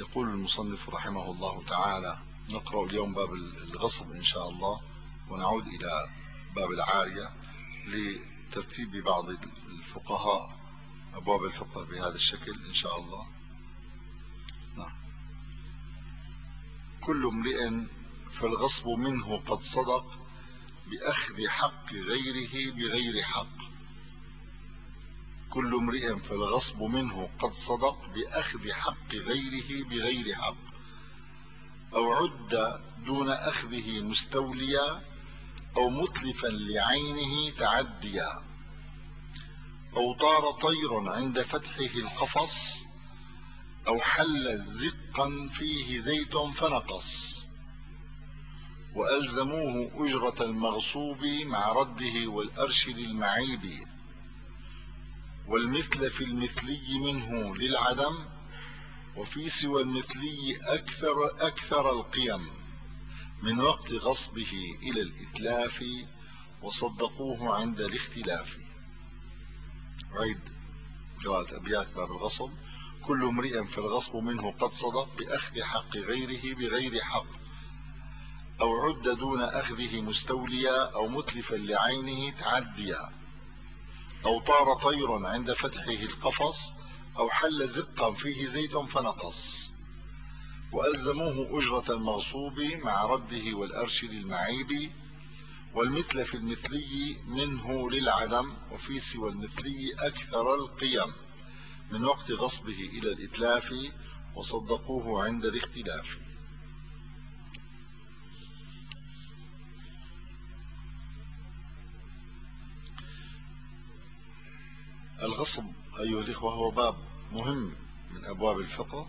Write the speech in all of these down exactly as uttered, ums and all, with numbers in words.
يقول المصنف رحمه الله تعالى: نقرأ اليوم باب الغصب إن شاء الله، ونعود إلى باب العارية لترتيب بعض الفقهاء أبواب الفقه بهذا الشكل إن شاء الله. نعم. كل امرئ فالغصب منه قد صدق بأخذ حق غيره بغير حق. كل امرئ فالغصب منه قد صدق بأخذ حق غيره بغير حق، أو عد دون أخذه مستوليا، أو متلفا لعينه تعديا، أو طار طير عند فتحه القفص، أو حل زقا فيه زيت فنقص، وألزموه أجرة المغصوب مع رده والأرش للمعيب، والمثل في المثلي منه للعدم، وفي سوى المثلي أكثر أكثر القيم من وقت غصبه إلى الإتلاف، وصدقوه عند الاختلاف. عيد قراءة أبيات باب الغصب: كل امرئ فالغصب منه قد صدق بأخذ حق غيره بغير حق، أو عد دون أخذه مستوليا، أو متلفا لعينه تعديا، أو طار طير عند فتحه القفص، أو حل زقا فيه زيت فنقص، وألزموه أجرة المغصوب مع رده والأرش للمعيب، والمثل في المثلي منه للعدم، وفي سوى المثلي أكثر القيم من وقت غصبه إلى الإتلاف، وصدقوه عند الاختلاف. الغصب أيها الإخوة هو باب مهم من أبواب الفقه،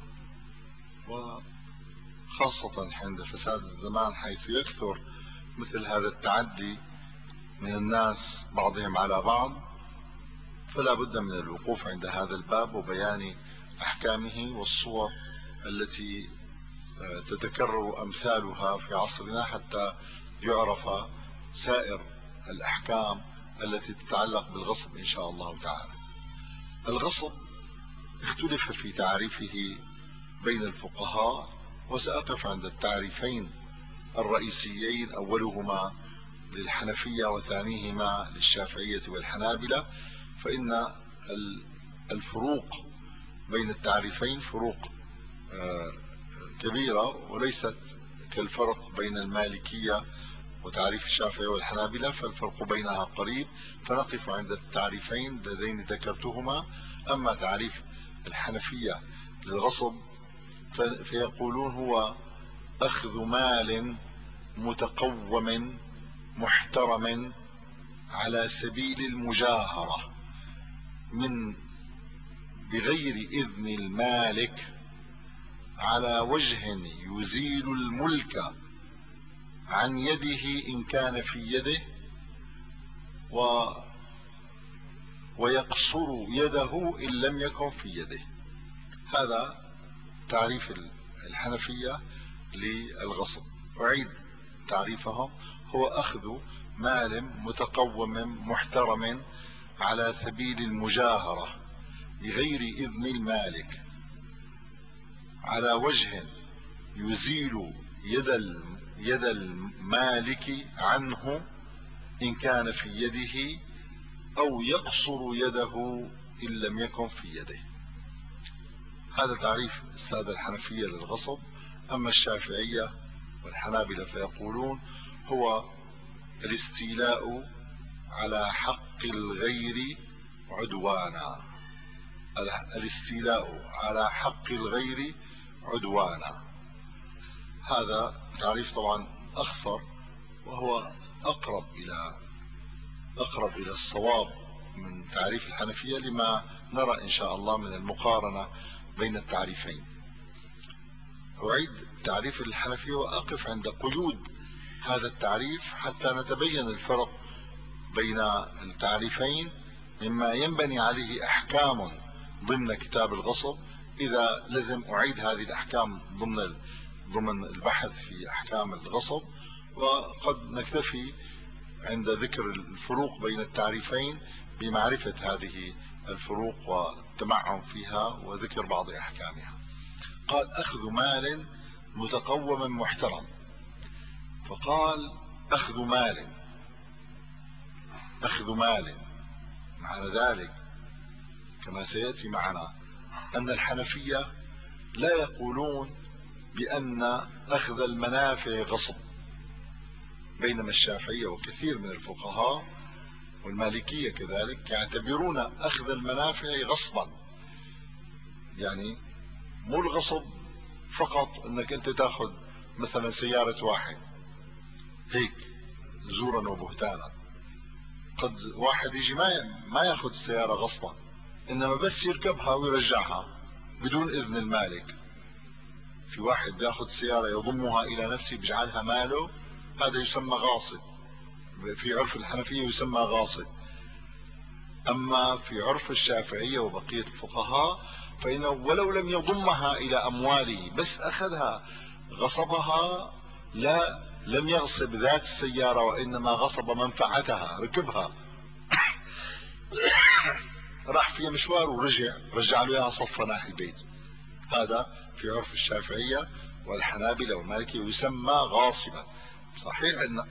وخاصة عند فساد الزمان، حيث يكثر مثل هذا التعدي من الناس بعضهم على بعض، فلا بد من الوقوف عند هذا الباب وبيان أحكامه والصور التي تتكرر أمثالها في عصرنا، حتى يعرف سائر الأحكام التي تتعلق بالغصب إن شاء الله تعالى. الغصب اختلف في تعريفه بين الفقهاء، وسأقف عند التعريفين الرئيسيين، أولهما للحنفية وثانيهما للشافعية والحنابلة، فإن الفروق بين التعريفين فروق كبيرة، وليست كالفرق بين المالكية وتعريف الشافعية والحنابلة، فالفرق بينها قريب، فنقف عند التعريفين اللذين ذكرتهما. أما تعريف الحنفية للغصب فيقولون هو أخذ مال متقوم محترم على سبيل المجاهرة من بغير إذن المالك، على وجه يزيل الملك عن يده إن كان في يده، و ويقصر يده إن لم يكن في يده. هذا تعريف الحنفية للغصب. أعيد تعريفهم: هو أخذ مال متقوم محترم على سبيل المجاهرة بغير إذن المالك، على وجه يزيل يد يد المالك عنه إن كان في يده، أو يقصر يده إن لم يكن في يده. هذا تعريف السادة الحنفية للغصب. أما الشافعية والحنابلة فيقولون هو الاستيلاء على حق الغير عدوانا، الاستيلاء على حق الغير عدوانا. هذا تعريف طبعا أخصر، وهو أقرب إلى أقرب إلى الصواب من تعريف الحنفية، لما نرى إن شاء الله من المقارنة بين التعريفين. أعيد تعريف الحنفية وأقف عند قيود هذا التعريف حتى نتبين الفرق بين التعريفين، مما ينبني عليه أحكام ضمن كتاب الغصب. إذا لازم أعيد هذه الأحكام ضمن ضمن البحث في أحكام الغصب، وقد نكتفي عند ذكر الفروق بين التعريفين بمعرفة هذه الفروق والتمعن فيها وذكر بعض أحكامها. قال أخذ مال متقوم محترم. فقال أخذ مال، أخذ مال، معنى ذلك كما سيأتي معنا أن الحنفية لا يقولون بأن أخذ المنافع غصب، بينما الشافعية وكثير من الفقهاء والمالكية كذلك يعتبرون أخذ المنافع غصبا. يعني مو الغصب فقط انك انت تاخذ مثلا سيارة واحد هيك زورا وبهتانا، قد واحد يجي ما ما ياخذ السيارة غصبا، انما بس يركبها ويرجعها بدون اذن المالك. في واحد بياخذ سيارة يضمها الى نفسه بيجعلها ماله، هذا يسمى غاصب، في عرف الحنفية يسمى غاصب. اما في عرف الشافعية وبقية الفقهاء فإنه ولو لم يضمها إلى أمواله بس أخذها غصبها، لا لم يغصب ذات السيارة وإنما غصب منفعتها، ركبها راح فيها مشوار ورجع رجع له إياها صفة ناحية البيت، هذا في عرف الشافعية والحنابلة والمالكية يسمى غاصبا. صحيح أن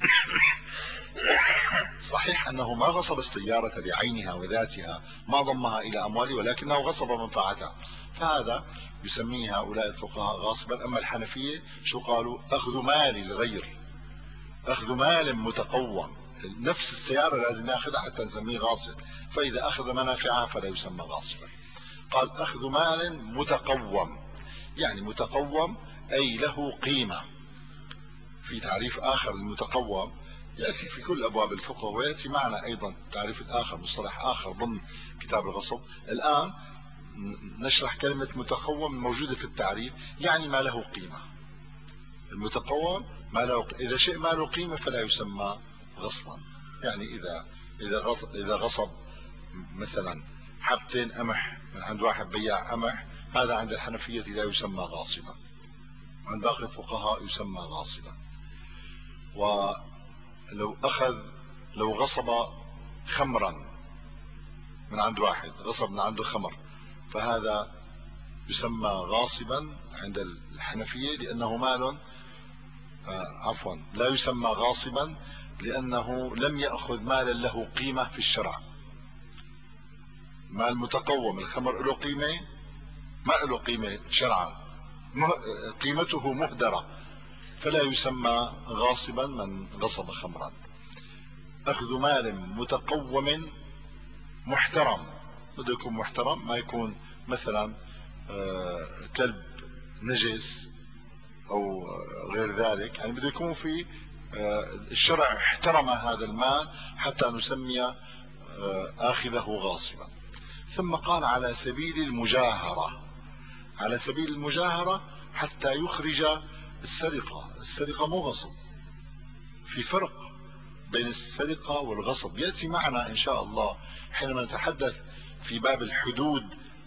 صحيح أنه ما غصب السيارة بعينها وذاتها، ما ضمها إلى أمواله، ولكنه غصب منفعتها، فهذا يسميه هؤلاء الفقهاء غاصبا. أما الحنفية شو قالوا؟ أخذ مال الغير، أخذ مال متقوم، نفس السيارة لازم يأخذها حتى نسميه غاصب، فإذا أخذ منافعها فلا يسمى غاصبا. قال أخذ مال متقوم، يعني متقوم أي له قيمة. في تعريف آخر للمتقوم يأتي في كل أبواب الفقه، ويأتي معنا أيضا تعريف آخر، مصطلح آخر ضمن كتاب الغصب. الآن نشرح كلمة متقوم موجودة في التعريف، يعني ما له قيمة. المتقوم ما له قيمة. إذا شيء ما له قيمة فلا يسمى غصبا. يعني إذا إذا إذا غصب مثلا حبتين قمح من عند واحد بياع قمح، هذا عند الحنفية لا يسمى غاصبا، عند باقي الفقهاء يسمى غاصبا. ولو أخذ لو غصب خمرا من عند واحد، غصب من عنده خمر، فهذا يسمى غاصبا عند الحنفية، لأنه مال آه عفوا لا يسمى غاصبا لأنه لم يأخذ مالا له قيمة في الشرع. مال متقوم، الخمر له قيمة؟ ما له قيمة شرعا، قيمته مهدرة، فلا يسمى غاصبا من غصب خمرا. أخذ مال متقوم محترم، بده يكون محترم، ما يكون مثلا آه كلب نجس او غير ذلك، يعني بده يكون في آه الشرع احترم هذا المال حتى نسمي آه آخذه غاصبا. ثم قال على سبيل المجاهرة، على سبيل المجاهرة حتى يخرج السرقة. السرقة مو غصب، في فرق بين السرقة والغصب، يأتي معنا إن شاء الله حينما نتحدث في باب الحدود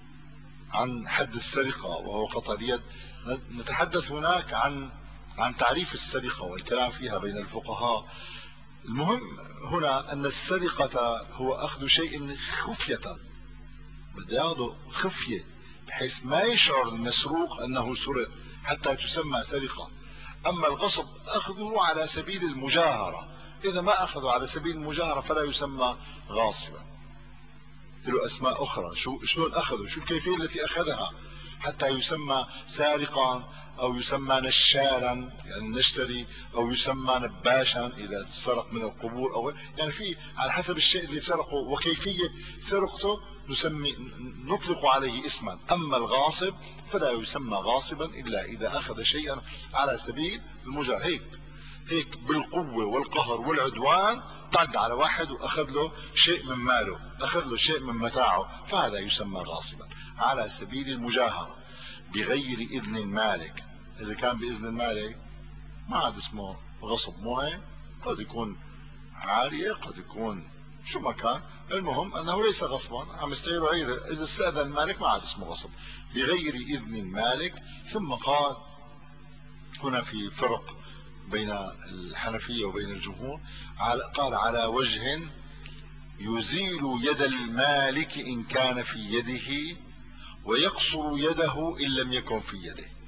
عن حد السرقة وهو قطع اليد، نتحدث هناك عن عن تعريف السرقة والكلام فيها بين الفقهاء. المهم هنا أن السرقة هو أخذ شيء خفية، بده ياخذه خفية بحيث ما يشعر المسروق أنه سرق حتى تسمى سرقة. أما الغصب أخذه على سبيل المجاهرة، إذا ما أخذه على سبيل المجاهرة فلا يسمى غاصبا، له أسماء أخرى. شو شلون أخذه، شو الكيفية التي أخذها حتى يسمى سارقا، أو يسمى نشالا يعني نشتري، أو يسمى نباشا إذا سرق من القبور، أو يعني في على حسب الشيء اللي سرقه وكيفية سرقته نسمي نطلق عليه اسما. أما الغاصب فلا يسمى غاصبا إلا إذا أخذ شيئا على سبيل المجاهرة، هيك هيك بالقوة والقهر والعدوان طق على واحد واخذ له شيء من ماله، اخذ له شيء من متاعه، فهذا يسمى غاصبا على سبيل المجاهرة بغير اذن المالك. اذا كان باذن المالك ما عاد اسمه غصب، مو هيك؟ قد يكون عارية، قد يكون شو ما كان، المهم انه ليس غصبا، عم يستعيره غيره. اذا استاذن المالك ما عاد اسمه غصب، بغير اذن المالك. ثم قال هنا في فرق بين الحنفية وبين الجمهور، قال على وجه يزيل يد المالك إن كان في يده ويقصر يده إن لم يكن في يده.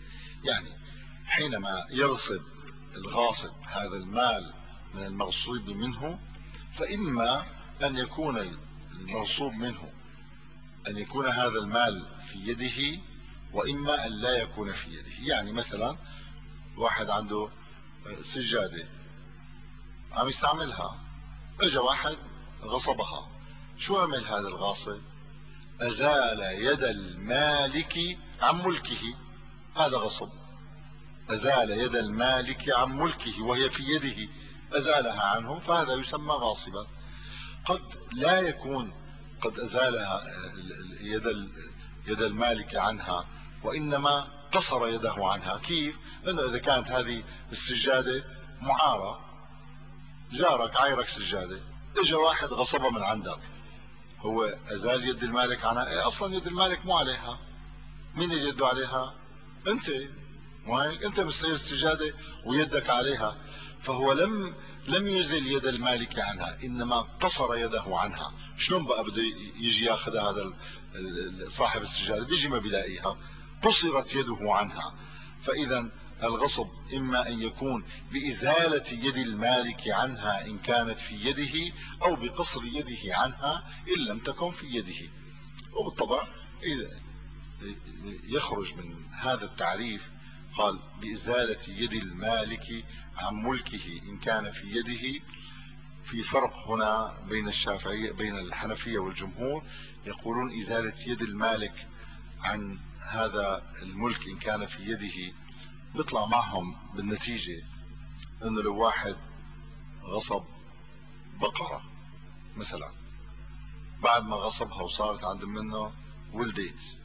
يعني حينما يغصب الغاصب هذا المال من المغصوب منه، فإما أن يكون المغصوب منه أن يكون هذا المال في يده، وإما أن لا يكون في يده. يعني مثلا واحد عنده سجادة عم يستعملها، اجى واحد غصبها، شو عمل هذا الغاصب؟ أزال يد المالك عن ملكه، هذا غصب. أزال يد المالك عن ملكه وهي في يده، أزالها عنه، فهذا يسمى غاصبا. قد لا يكون قد أزالها يد يد المالك عنها، وإنما قصر يده عنها. كيف؟ أنه إذا كانت هذه السجادة معارة، جارك عايرك سجادة، اجى واحد غصبها من عندك، هو أزال يد المالك عنها؟ إيه، أصلا يد المالك مو عليها. مين اللي يده عليها؟ أنت، مو هيك؟ أنت مستعير السجادة ويدك عليها، فهو لم لم يزل يد المالك عنها، إنما قصر يده عنها. شلون بقى بده يجي ياخذها هذا صاحب السجادة؟ بيجي ما بيلاقيها، قصرت يده عنها. فإذا الغصب إما أن يكون بإزالة يد المالك عنها إن كانت في يده، أو بقصر يده عنها إن لم تكن في يده. وبالطبع إذا يخرج من هذا التعريف قال بإزالة يد المالك عن ملكه إن كان في يده. في فرق هنا بين الشافعية بين الحنفية والجمهور، يقولون إزالة يد المالك عن هذا الملك إن كان في يده بيطلع معهم بالنتيجة انه لو واحد غصب بقرة مثلا، بعد ما غصبها وصارت عند منه ولدت،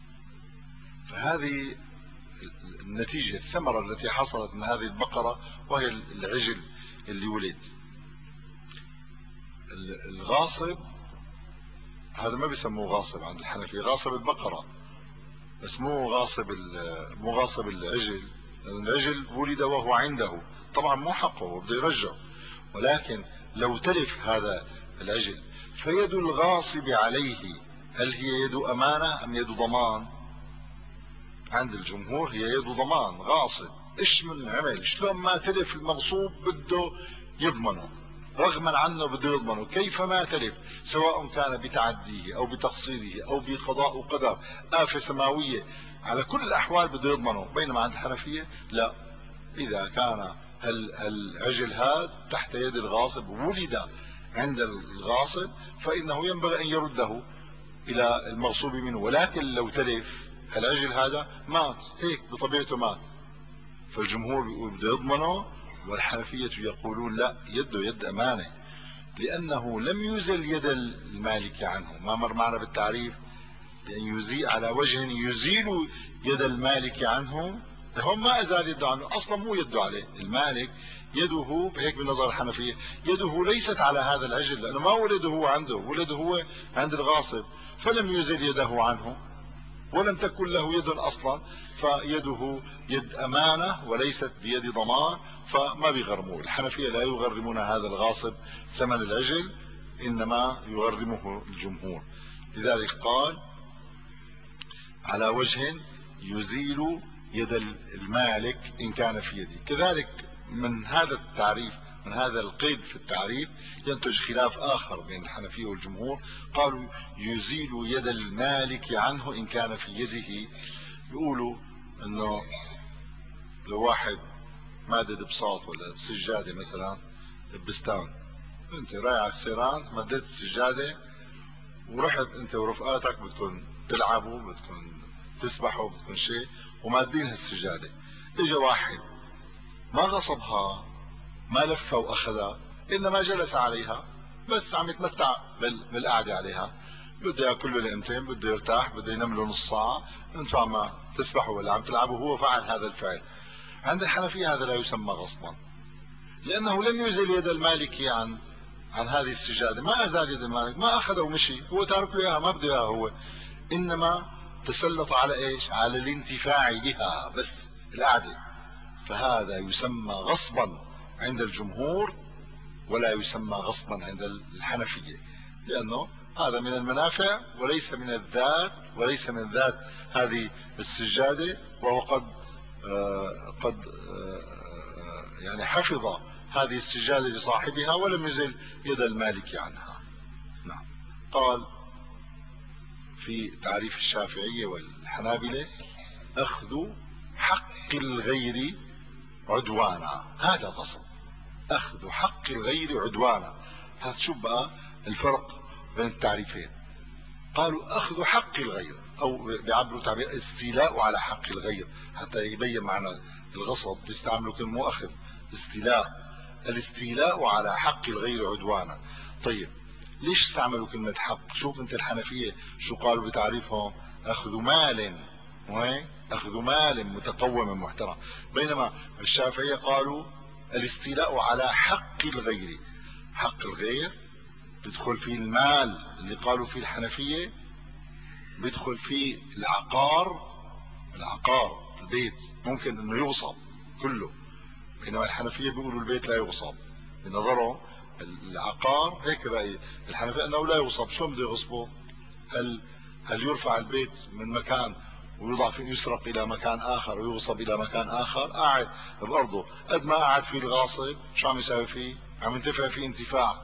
فهذه النتيجة الثمرة التي حصلت من هذه البقرة وهي العجل اللي ولد. الغاصب هذا ما بيسموه غاصب عند الحنفي، غاصب البقرة بس مو غاصب مو غاصب العجل، لأن العجل ولد وهو عنده، طبعا مو حقه بده يرجعه. ولكن لو تلف هذا العجل فيد الغاصب عليه هل هي يد أمانة أم يد ضمان؟ عند الجمهور هي يد ضمان. غاصب ايش من عمل، شلون ما تلف المغصوب بده يضمنه، رغما عنه بده يضمنه كيفما تلف، سواء كان بتعديه او بتقصيره او بقضاء وقدر آفة سماوية، على كل الاحوال بده يضمنه. بينما عند الحنفية لا، اذا كان العجل هذا تحت يد الغاصب ولد عند الغاصب فانه ينبغي ان يرده الى المغصوب منه. ولكن لو تلف العجل هذا مات هيك بطبيعته مات، فالجمهور بيقول بده يضمنه، والحنفية يقولون لا، يده يد أمانة، لأنه لم يزل يد المالك عنه. ما مر معنا بالتعريف لأن يزيل على وجه يزيل يد المالك عنه، هم ما أزال يده عنه، أصلا مو يده عليه. المالك يده هيك بنظر الحنفية يده ليست على هذا العجل، لأنه ما ولده هو عنده، ولده هو عند الغاصب، فلم يزل يده عنه ولم تكن له يد اصلا، فيده يد امانه وليست بيد ضمان، فما بيغرموه. الحنفيه لا يغرمون هذا الغاصب ثمن العجل، انما يغرمه الجمهور. لذلك قال على وجه يزيل يد المالك ان كان في يده. كذلك من هذا التعريف، من هذا القيد في التعريف ينتج خلاف آخر بين الحنفية والجمهور. قالوا يزيل يد المالك عنه إن كان في يده. يقولوا أنه لو واحد مادد بساط ولا سجادة مثلا بستان، أنت رايح على السيران مديت السجادة ورحت أنت ورفقاتك بدكم تلعبوا بدكم تسبحوا بدكم شيء ومادين هالسجادة، إجا واحد ما غصبها ما لفها واخذها، انما جلس عليها بس عم يتمتع بالقعده عليها، بده ياكل له لقمتين، بده يرتاح، بده ينام له نص ساعه، انتم عم تسبحوا ولا عم تلعبوا، هو فعل هذا الفعل. عند الحنفيه هذا لا يسمى غصبا، لانه لم يزل يد المالك عن عن هذه السجاده، ما ازال يد المالك، ما اخذه ومشي، هو تارك له اياها ما بده اياها هو، انما تسلط على ايش؟ على الانتفاع بها بس القعده، فهذا يسمى غصبا عند الجمهور ولا يسمى غصبا عند الحنفية، لأنه هذا من المنافع وليس من الذات، وليس من ذات هذه السجادة، وهو قد قد يعني حفظ هذه السجادة لصاحبها ولم يزل يد المالك عنها. نعم. قال في تعريف الشافعية والحنابلة: أخذ حق الغير عدوانا. هذا غصب، أخذ حق الغير عدوانا. هتشوف بقى الفرق بين التعريفين. قالوا أخذ حق الغير، أو بيعبروا تعبير استيلاء على حق الغير، حتى يبين معنى الغصب بيستعملوا كلمة أخذ، استيلاء، الاستيلاء على حق الغير عدوانا. طيب ليش استعملوا كلمة حق؟ شوف انت الحنفية شو قالوا بتعريفهم: أخذ مال، وهي أخذ مال متقوم محترم. بينما الشافعية قالوا الاستيلاء على حق الغير. حق الغير بيدخل فيه المال اللي قالوا فيه الحنفية، بيدخل فيه العقار. العقار البيت ممكن انه يغصب كله، بينما الحنفية بيقولوا البيت لا يغصب. بنظرهم العقار هيك رأي الحنفية انه لا يغصب. شو بده يغصبه؟ هل هل يرفع البيت من مكان ويوضع فيه، يسرق الى مكان اخر ويغصب الى مكان اخر؟ قاعد بارضه، قد ما قاعد فيه الغاصب شو عم يساوي فيه؟ عم ينتفع فيه انتفاع،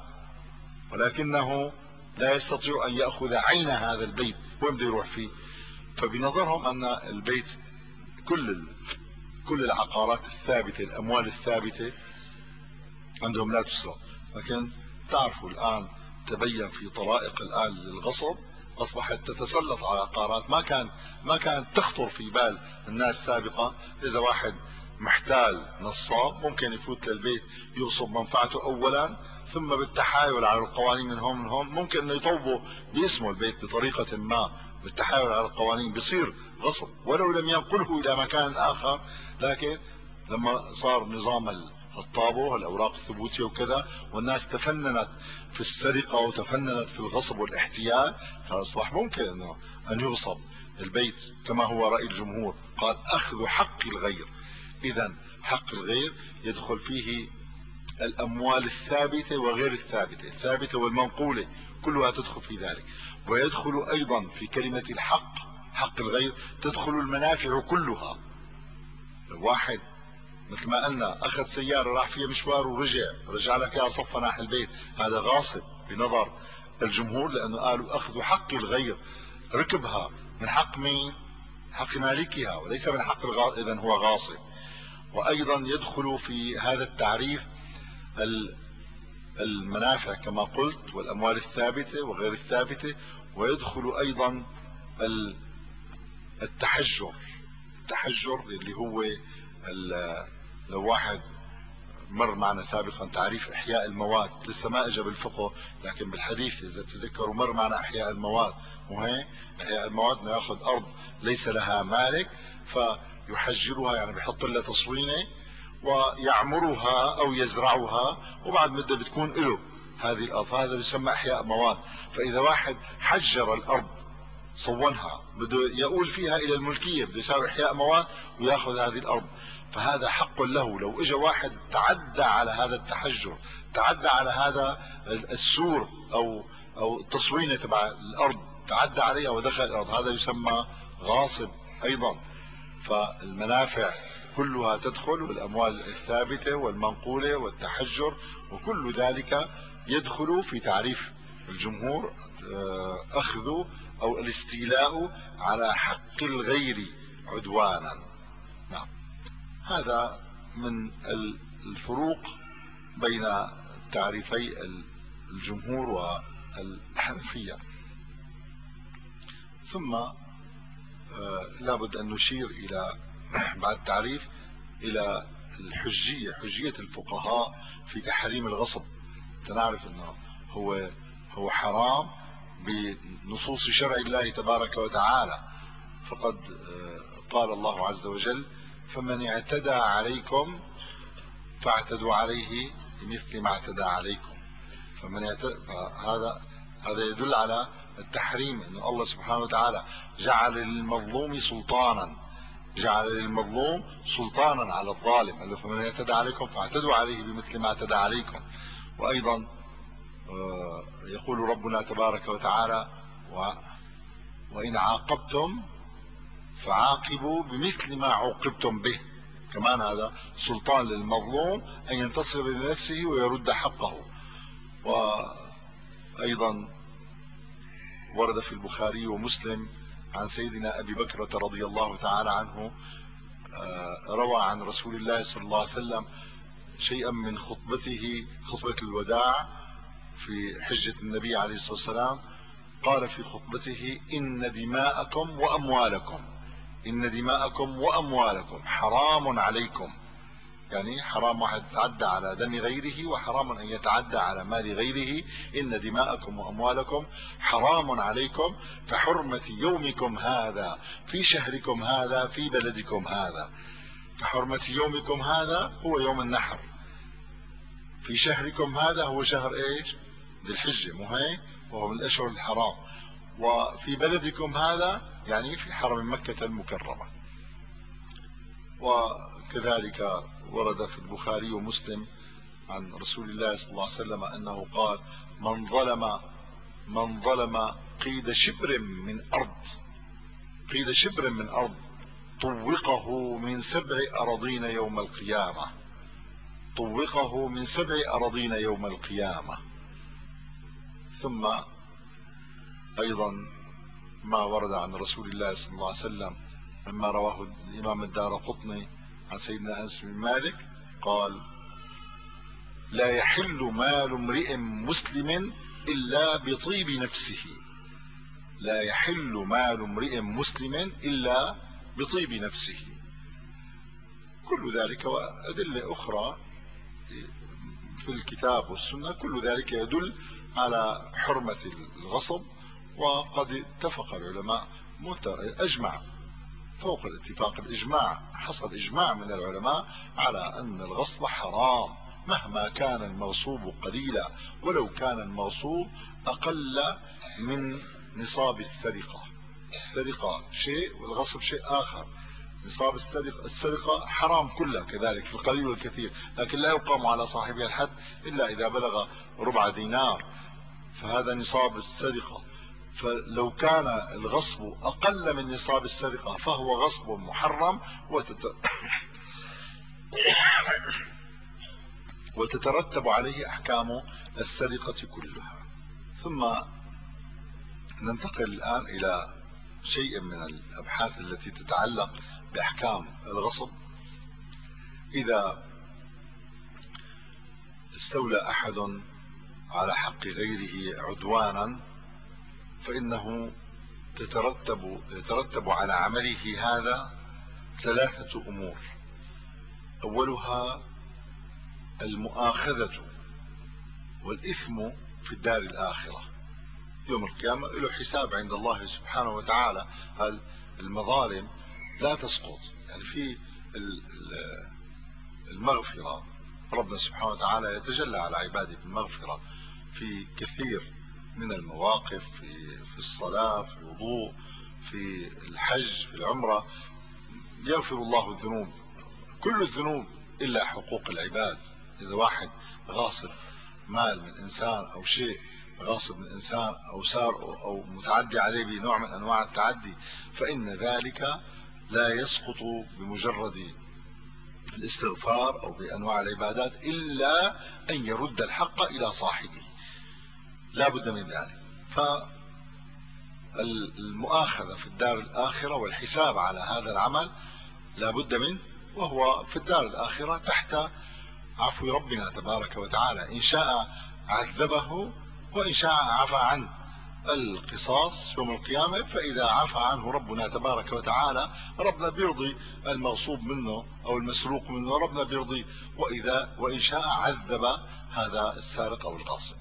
ولكنه لا يستطيع ان يأخذ عين هذا البيت. وين بده يروح فيه؟ فبنظرهم ان البيت كل ال... كل العقارات الثابتة، الاموال الثابتة عندهم لا تسرق. لكن تعرفوا الان تبين في طرائق الان للغصب، اصبحت تتسلط على عقارات ما كان ما كانت تخطر في بال الناس سابقا. اذا واحد محتال نصاب ممكن يفوت للبيت يغصب منفعته اولا، ثم بالتحايل على القوانين من هون من هون ممكن انه يطوبوا باسمه البيت بطريقة ما، بالتحايل على القوانين بيصير غصب ولو لم ينقله الى مكان اخر. لكن لما صار نظام الطابو، الاوراق الثبوتية وكذا، والناس تفننت في السرقة وتفننت في الغصب والاحتيال، فاصبح ممكن انه ان يغصب البيت كما هو رأي الجمهور. قال اخذ حق الغير. اذا حق الغير يدخل فيه الاموال الثابتة وغير الثابتة، الثابتة والمنقولة كلها تدخل في ذلك. ويدخل ايضا في كلمة الحق، حق الغير، تدخل المنافع كلها. لو واحد مثل ما قلنا اخذ سيارة راح فيها مشوار ورجع رجع لك يا صفى ناحية البيت، هذا غاصب بنظر الجمهور، لانه قالوا اخذ حق الغير، ركبها من حق مين؟ حق مالكها وليس من حق الغاصب، اذا هو غاصب. وايضا يدخل في هذا التعريف المنافع كما قلت، والاموال الثابتة وغير الثابتة. ويدخل ايضا التحجر. التحجر اللي هو لو واحد مر معنا سابقا تعريف احياء المواد، لسه ما اجى بالفقه لكن بالحديث اذا تذكروا مر معنا احياء المواد. وهي احياء المواد انه ياخذ ارض ليس لها مالك فيحجرها، يعني بيحط لها تصوينه ويعمرها او يزرعها، وبعد مده بتكون له هذه الارض، هذا يسمى احياء مواد. فاذا واحد حجر الارض صونها بده يقول فيها الى الملكية، بده يساوي احياء مواد وياخذ هذه الارض، فهذا حق له. لو اجى واحد تعدى على هذا التحجر، تعدى على هذا السور او او التصوينة تبع الارض، تعدى عليها ودخل الارض، هذا يسمى غاصب ايضا. فالمنافع كلها تدخل، بالاموال الثابتة والمنقولة والتحجر، وكل ذلك يدخل في تعريف الجمهور اخذ او الاستيلاء على حق الغير عدوانا. نعم. هذا من الفروق بين تعريفي الجمهور والحنفية. ثم لابد ان نشير الى بعد التعريف الى الحجية، حجية الفقهاء في تحريم الغصب. نعرف انه هو هو حرام بنصوص شرع الله تبارك وتعالى. فقد قال الله عز وجل: فمن اعتدى عليكم فاعتدوا عليه بمثل ما اعتدى عليكم. فمن اعتدى، هذا هذا يدل على التحريم، ان الله سبحانه وتعالى جعل للمظلوم سلطانا، جعل للمظلوم سلطانا على الظالم، قال له: فمن اعتدى عليكم فاعتدوا عليه بمثل ما اعتدى عليكم. وايضا يقول ربنا تبارك وتعالى: وإن عاقبتم فعاقبوا بمثل ما عوقبتم به. كمان هذا سلطان للمظلوم أن ينتصر لنفسه ويرد حقه. وأيضا ورد في البخاري ومسلم عن سيدنا أبي بكرة رضي الله تعالى عنه، روى عن رسول الله صلى الله عليه وسلم شيئا من خطبته، خطبة الوداع في حجة النبي عليه الصلاة والسلام. قال في خطبته: إن دماءكم وأموالكم إن دماءكم وأموالكم حرام عليكم. يعني حرام واحد يتعدى على دم غيره، وحرام أن يتعدى على مال غيره. إن دماءكم وأموالكم حرام عليكم كحرمة يومكم هذا في شهركم هذا في بلدكم هذا. كحرمة يومكم هذا هو يوم النحر، في شهركم هذا هو شهر ايش؟ ذي الحجة، مو هيك؟ وهو من الأشهر الحرام. وفي بلدكم هذا يعني في حرم مكة المكرمة. وكذلك ورد في البخاري ومسلم عن رسول الله صلى الله عليه وسلم أنه قال: من ظلم من ظلم قيد شبر من أرض قيد شبر من أرض طوقه من سبع أراضين يوم القيامة طوقه من سبع أراضين يوم القيامة. ثم أيضا ما ورد عن رسول الله صلى الله عليه وسلم لما رواه الإمام الدارقطني عن سيدنا أنس بن مالك قال: لا يحل مال امرئ مسلم إلا بطيب نفسه لا يحل مال امرئ مسلم إلا بطيب نفسه. كل ذلك وأدلة أخرى في الكتاب والسنة، كل ذلك يدل على حرمة الغصب. وقد اتفق العلماء، أجمع فوق الاتفاق الإجماع، حصل إجماع من العلماء على أن الغصب حرام مهما كان المغصوب قليلا، ولو كان المغصوب أقل من نصاب السرقة. السرقة شيء والغصب شيء آخر. نصاب السرقة, السرقة حرام كلها كذلك في القليل والكثير، لكن لا يقام على صاحبها الحد إلا إذا بلغ ربع دينار، فهذا نصاب السرقة. فلو كان الغصب أقل من نصاب السرقة فهو غصب محرم وتت... وتترتب عليه أحكام السرقة كلها. ثم ننتقل الآن إلى شيء من الأبحاث التي تتعلق بأحكام الغصب. إذا استولى أحد على حق غيره عدوانا فإنه تترتب يترتب على عمله هذا ثلاثة أمور. أولها المؤاخذة والإثم في الدار الآخرة، يوم القيامة له حساب عند الله سبحانه وتعالى. المظالم لا تسقط، يعني في المغفرة ربنا سبحانه وتعالى يتجلى على عباده بالمغفرة في كثير من المواقف، في في الصلاة، في الوضوء، في الحج، في العمرة. يغفر الله الذنوب، كل الذنوب إلا حقوق العباد. إذا واحد غاصب مال من إنسان أو شيء، غاصب من إنسان أو سار أو متعدي عليه بنوع من أنواع التعدي، فإن ذلك لا يسقط بمجرد الاستغفار أو بأنواع العبادات إلا أن يرد الحق إلى صاحبه، لا بد من ذلك. فالمؤاخذة في الدار الآخرة والحساب على هذا العمل لا بد منه، وهو في الدار الآخرة تحت عفو ربنا تبارك وتعالى، إن شاء عذبه وإن شاء عفى عنه. القصاص يوم القيامة، فإذا عفى عنه ربنا تبارك وتعالى ربنا بيرضي المغصوب منه أو المسروق منه، ربنا بيرضي. وإذا وإن شاء عذب هذا السارق أو الغاصب.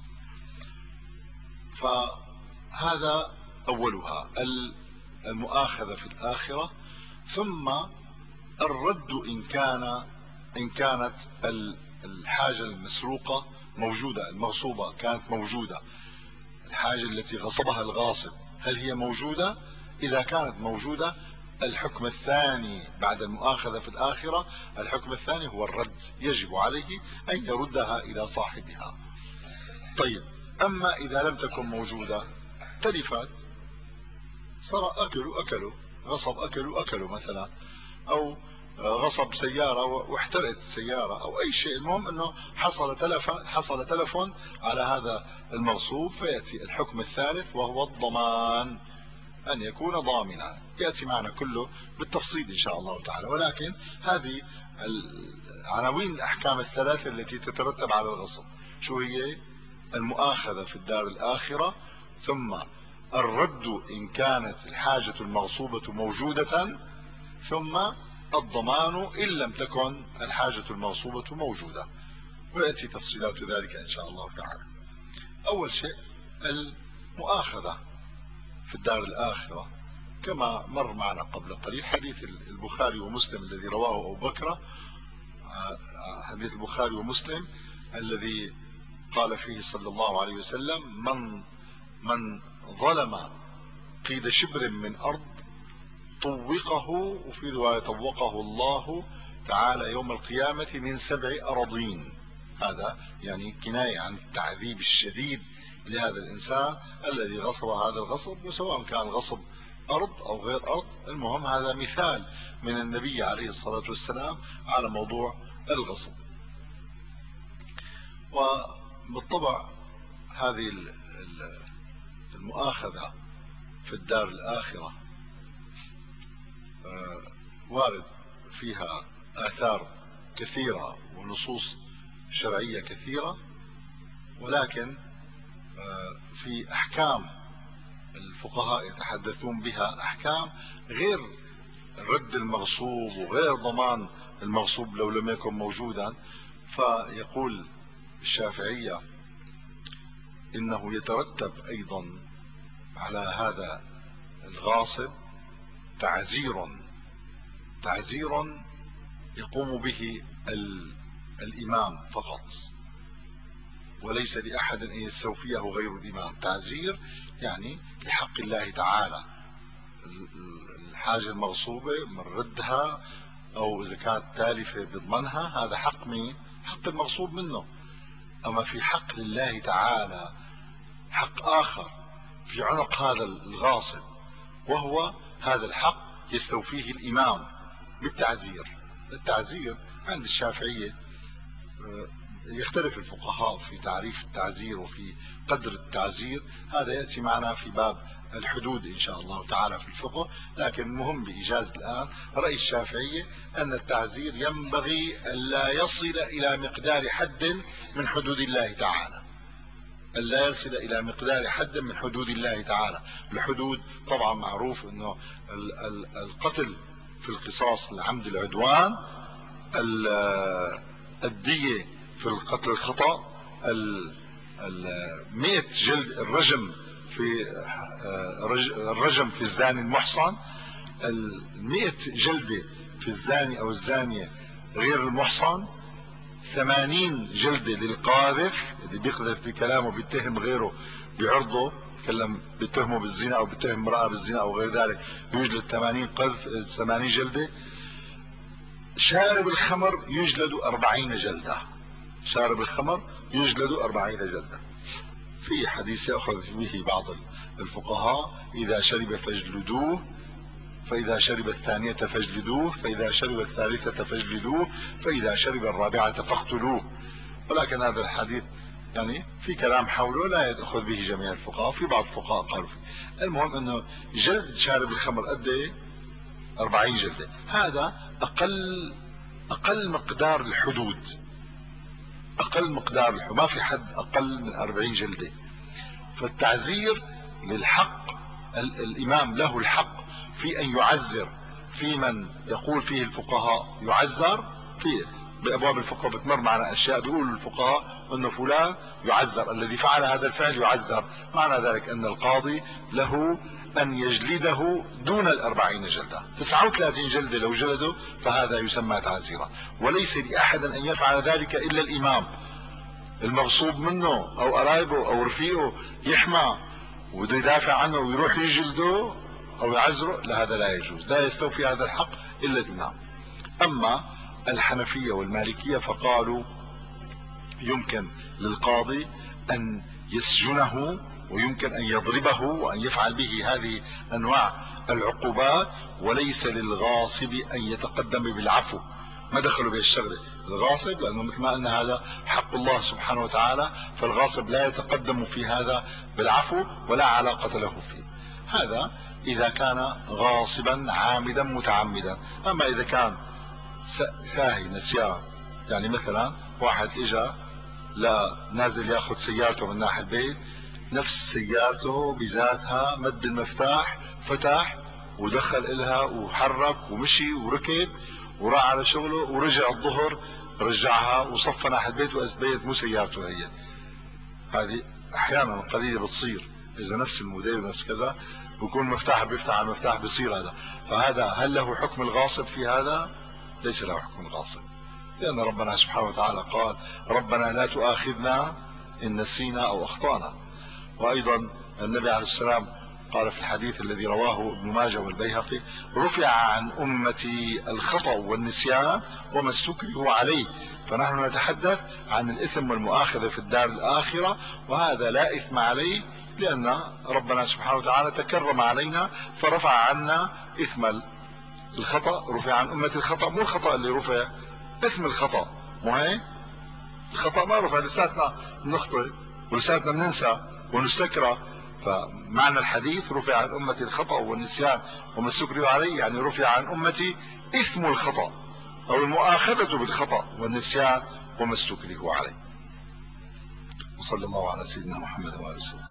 فهذا أولها المؤاخذة في الآخرة. ثم الرد إن كان إن كانت الحاجة المسروقة موجودة، المغصوبة كانت موجودة، الحاجة التي غصبها الغاصب هل هي موجودة؟ إذا كانت موجودة الحكم الثاني بعد المؤاخذة في الآخرة، الحكم الثاني هو الرد، يجب عليه أن يردها إلى صاحبها. طيب، أما إذا لم تكن موجودة، تلفات، صار أكلوا أكلوا غصب أكلوا أكلوا مثلا، أو غصب سيارة واحترقت السيارة او اي شيء، المهم انه حصل تلف حصل تلف على هذا المغصوب، فيأتي الحكم الثالث وهو الضمان، ان يكون ضامنا، يأتي معنا كله بالتفصيل ان شاء الله تعالى. ولكن هذه عناوين الاحكام الثلاثة التي تترتب على الغصب. شو هي؟ المؤاخذة في الدار الاخرة، ثم الرد ان كانت الحاجة المغصوبة موجودة، ثم الضمان ان لم تكن الحاجة المغصوبة موجودة، ويأتي تفصيلات ذلك ان شاء الله تعالى. اول شيء المؤاخذة في الدار الاخرة، كما مر معنا قبل قليل حديث البخاري ومسلم الذي رواه ابو بكر، حديث البخاري ومسلم الذي قال فيه صلى الله عليه وسلم: من من ظلم قيد شبر من ارض طوقه، وفي رواية طوقه الله تعالى يوم القيامة من سبع أراضين. هذا يعني كناية عن التعذيب الشديد لهذا الإنسان الذي غصب هذا الغصب، وسواء كان غصب أرض أو غير أرض، المهم هذا مثال من النبي عليه الصلاة والسلام على موضوع الغصب. وبالطبع هذه المؤاخذة في الدار الآخرة وارد فيها آثار كثيرة ونصوص شرعية كثيرة، ولكن في أحكام الفقهاء يتحدثون بها أحكام غير رد المغصوب وغير ضمان المغصوب لو لم يكن موجودا. فيقول الشافعية إنه يترتب أيضا على هذا الغاصب تعزير تعزير يقوم به الإمام فقط، وليس لأحد أن يستوفيه غير الإمام. تعزير يعني لحق الله تعالى، الحاجة المغصوبة من ردها، أو إذا كانت تالفة بضمنها، هذا حق مين؟ حق المغصوب منه. أما في حق لله تعالى حق آخر في عنق هذا الغاصب، وهو هذا الحق يستوفيه الإمام بالتعزير. التعزير عند الشافعية يختلف الفقهاء في تعريف التعزير وفي قدر التعزير، هذا يأتي معنا في باب الحدود إن شاء الله تعالى في الفقه. لكن المهم بإيجاز الآن رأي الشافعية أن التعزير ينبغي ألا يصل إلى مقدار حد من حدود الله تعالى، ألا يصل إلى مقدار حد من حدود الله تعالى. الحدود طبعا معروف أنه القتل في القصاص العمد العدوان، الدية في القتل الخطأ، المئة جلد الرجم في الرجم في الزاني المحصن، المئة جلدة في الزاني أو الزانية غير المحصن، ثمانين جلدة للقاذف اللي بيقذف في كلامه بيتهم غيره بعرضه، يتكلم بيتهمه بالزنا أو بيتهم امرأة بالزنا أو غير ذلك، يجلد ثمانين قذف ثمانين جلدة. شارب الخمر يجلد أربعين جلدة، شارب الخمر يجلد أربعين جلدة. في حديث يأخذ به بعض الفقهاء: إذا شرب فاجلدوه، فإذا شرب الثانية فاجلدوه، فإذا شرب الثالثة فاجلدوه، فإذا شرب الرابعة فاقتلوه. ولكن هذا الحديث يعني في كلام حوله لا يأخذ به جميع الفقهاء، في بعض الفقهاء قالوا فيه. المهم أنه جلد شارب الخمر قد ايه؟ أربعين جلدة. هذا أقل أقل مقدار الحدود، أقل مقدار الحدود، ما في حد أقل من أربعين جلدة. فالتعزير للحق، الإمام له الحق في أن يعزر في من يقول فيه الفقهاء يعزر. في بأبواب الفقه بتمر معنا أشياء بيقول الفقهاء أنه فلان يعزر، الذي فعل هذا الفعل يعزر. معنى ذلك أن القاضي له أن يجلده دون الأربعين جلدة، تسعة وثلاثين جلدة لو جلده فهذا يسمى تعزيرا، وليس لأحد أن يفعل ذلك إلا الإمام. المغصوب منه أو قرايبه أو رفيقه يحمى وده يدافع عنه ويروح يجلده أو يعزره، لا، هذا لا يجوز، لا يستوفي هذا الحق إلا الإمام. أما الحنفية والمالكية فقالوا يمكن للقاضي أن يسجنه، ويمكن أن يضربه، وأن يفعل به هذه أنواع العقوبات، وليس للغاصب ان يتقدم بالعفو. ما دخلوا بهالشغله الغاصب، لانه مثل ما قلنا هذا حق الله سبحانه وتعالى، فالغاصب لا يتقدم في هذا بالعفو ولا علاقه له فيه. هذا اذا كان غاصبا عامدا متعمدا. اما اذا كان ساهي نسيان، يعني مثلا واحد اجى لا نازل ياخذ سيارته من ناحية البيت، نفس سيارته بذاتها مد المفتاح فتح ودخل إلها وحرك ومشي وركب وراح على شغله ورجع الظهر رجعها وصفى ناحية البيت واثبت مو سيارته هي. هذه احيانا قليلة بتصير، اذا نفس الموديل ونفس كذا بيكون مفتاح بيفتح على المفتاح بيصير هذا. فهذا هل له حكم الغاصب في هذا؟ ليس له حكم الغاصب، لأن ربنا سبحانه وتعالى قال ربنا لا تؤاخذنا إن نسينا أو أخطأنا. وأيضا النبي عليه السلام قال في الحديث الذي رواه ابن ماجه والبيهقي: رفع عن أمتي الخطأ والنسيان وما استكرهوا عليه. فنحن نتحدث عن الإثم والمؤاخذة في الدار الآخرة، وهذا لا إثم عليه، لأن ربنا سبحانه وتعالى تكرم علينا فرفع عنا إثم الخطأ. رفع عن أمتي الخطأ، مو الخطأ اللي رفع، اسم الخطأ. مو هيك؟ الخطأ ما رفع، لساتنا نخطئ ولساتنا بننسى ونستكره. فمعنى الحديث رفع عن أمتي الخطأ والنسيان وما استكرهوا عليه، يعني رفع عن أمتي إثم الخطأ أو المؤاخذة بالخطأ والنسيان وما استكرهوا عليه. وصلى الله على سيدنا محمد وآله وسلم.